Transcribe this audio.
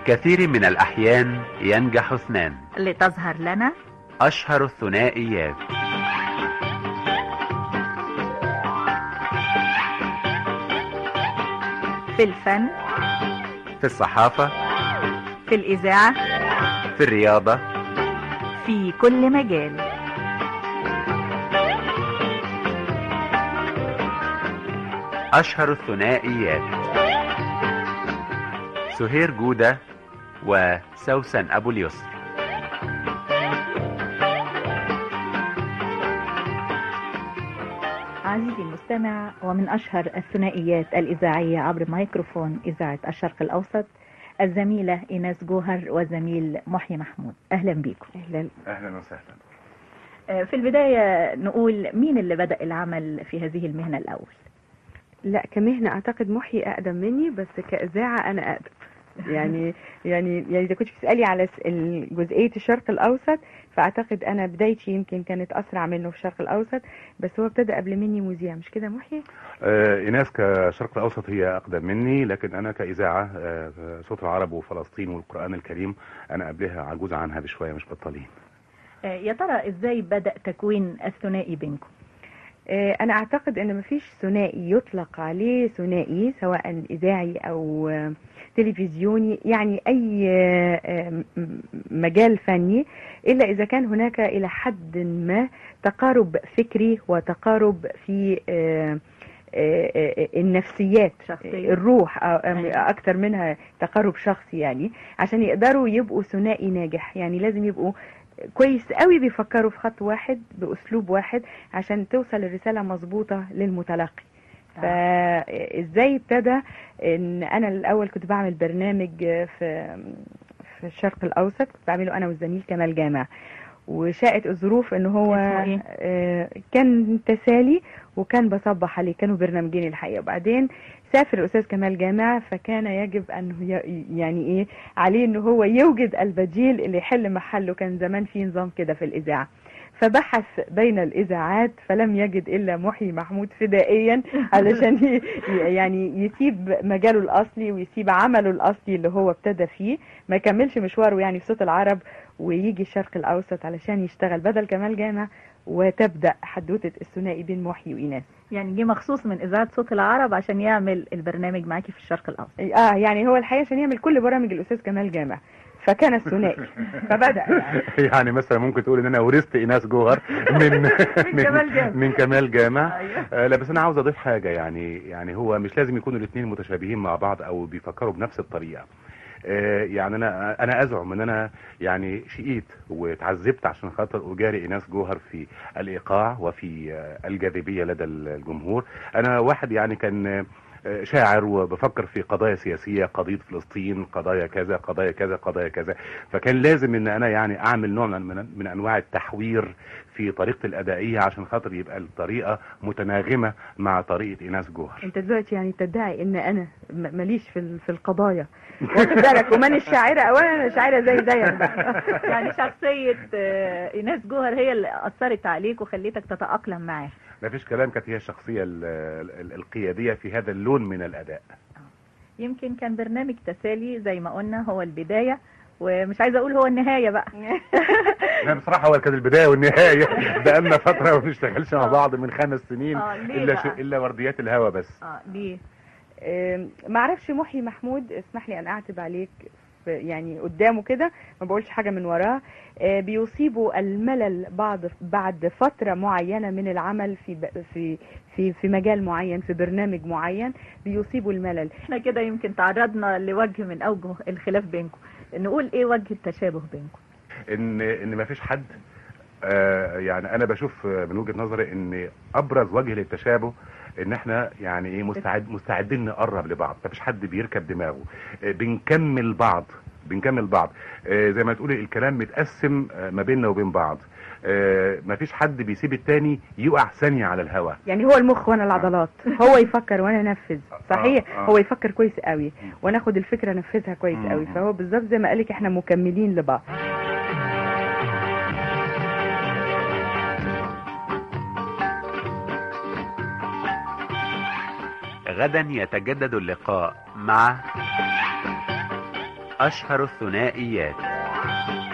كثير من الأحيان ينجح اثنان لتظهر لنا أشهر الثنائيات. في الفن، في الصحافة، في الإذاعة، في الرياضة، في كل مجال. أشهر الثنائيات: سهير جودة وسوسن أبو اليسر. عزيزي المستمع، ومن أشهر الثنائيات الإذاعية عبر ميكروفون إذاعة الشرق الأوسط الزميلة إيناس جوهر والزميل محي محمود. أهلا بيكم. أهلا وسهلا. في البداية نقول مين اللي بدأ العمل في هذه المهنة الأول؟ لا، كمهنة أعتقد محي أقدم مني، بس كإذاعة أنا أقدم. يعني إذا كنت بتسألي على جزئية الشرق الأوسط، فأعتقد أنا بدايتي يمكن كانت أسرع منه في الشرق الأوسط، بس هو ابتدأ قبل مني مذيع، مش كده محي؟ إيناس كشرق الأوسط هي أقدم مني، لكن أنا كإذاعة صوت العرب وفلسطين والقرآن الكريم أنا قبلها عجوز عنها بشوية، مش بطالين. يا ترى إزاي بدأ تكوين الثنائي بينكم؟ أنا أعتقد أن مفيش ثنائي يطلق عليه ثنائي، سواء إذاعي أو تلفزيوني، يعني أي مجال فني، إلا إذا كان هناك إلى حد ما تقارب فكري وتقارب في النفسيات، شخصية. الروح أكتر منها تقارب شخصي، يعني عشان يقدروا يبقوا ثنائي ناجح يعني لازم يبقوا كويس قوي بيفكروا في خط واحد بأسلوب واحد عشان توصل الرسالة مظبوطة للمتلقي. فازاي ابتدى ان انا الاول كنت بعمل برنامج في الشرق الاوسط، كنت بعمله انا والزميل كمال جامع، وشاءت الظروف ان هو كان تسالي وكان بصبح عليه، كانوا برنامجين الحقيقة. وبعدين سافر الأستاذ كمال جامع، فكان يجب أنه يعني إيه عليه أنه هو يوجد البديل اللي يحل محله. كان زمان في نظام كده في الإذاعة، فبحث بين الإذاعات فلم يجد إلا محي محمود فدائيا علشان يعني يسيب مجاله الأصلي ويسيب عمله الأصلي اللي هو ابتدى فيه، ما يكملش مشواره يعني في صوت العرب ويجي الشرق الأوسط علشان يشتغل بدل كمال جامع، وتبدأ حدوتة الثنائي بين محي وإيناس. يعني جه مخصوص من إذاعة صوت العرب عشان يعمل البرنامج معاكي في الشرق الأوسط. يعني هو الحقيقة عشان يعمل كل برامج الأستاذ كمال جامع، فكان الثنائي فبدأ يعني مثلا ممكن تقول ان انا ورثت إيناس جوهر من كمال جامع. لا بس انا عاوز اضيف حاجة، يعني هو مش لازم يكونوا الاثنين متشابهين مع بعض او بيفكروا بنفس الطريقة. يعني انا ازعم ان انا يعني شقيت وتعذبت عشان خاطر اجاري إيناس جوهر في الايقاع وفي الجاذبية لدى الجمهور. انا واحد يعني كان شاعر وبفكر في قضايا سياسية، قضية فلسطين، قضايا كذا قضايا كذا قضايا كذا، فكان لازم ان انا يعني اعمل نوع من انواع التحوير في طريقة الادائية عشان خاطر يبقى الطريقة متناغمة مع طريقة إيناس جوهر. انت دلوقتي يعني تدعي ان انا ماليش في القضايا، واخد بالك، ومن الشاعرة اولا انا شاعرة زيك بقى. يعني شخصية إيناس جوهر هي اللي اثرت عليك وخليتك تتأقلم معاه. ما فيش كلام، كانت هي الشخصية القيادية في هذا اللون من الاداء. يمكن كان برنامج تسالي زي ما قلنا هو البداية، ومش عايزه اقول هو النهايه بقى. لا بصراحه هو كان البدايه والنهايه. بقالنا فتره ما بنشتغلش مع بعض من 5 سنين الا ورديات الهوا بس. ليه؟ ما اعرفش محي محمود، اسمح لي ان اعتب عليك يعني قدامه كده، ما بقولش حاجه من وراه. بيصيبوا الملل بعد فتره معينه من العمل في مجال معين، في برنامج معين بيصيبوا الملل. احنا كده يمكن تعرضنا لوجه من اوجه الخلاف بينكم، نقول ايه وجه التشابه بينكم؟ ان ما فيش حد يعني انا بشوف من وجهة نظري ان ابرز وجه للتشابه ان احنا يعني ايه مستعدين نقرب لبعض، ما فيش حد بيركب دماغه، بنكمل بعض زي ما تقولي الكلام متقسم ما بيننا وبين بعض، ما فيش حد بيسيب التاني يقع ثانية على الهوا. يعني هو المخ وانا العضلات، هو يفكر وانا انفذ. صحيح. هو يفكر كويس قوي وانا اخد الفكرة انفذها كويس قوي، فهو بالظبط زي ما قالك احنا مكملين لبعض. غدا يتجدد اللقاء مع أشهر الثنائيات.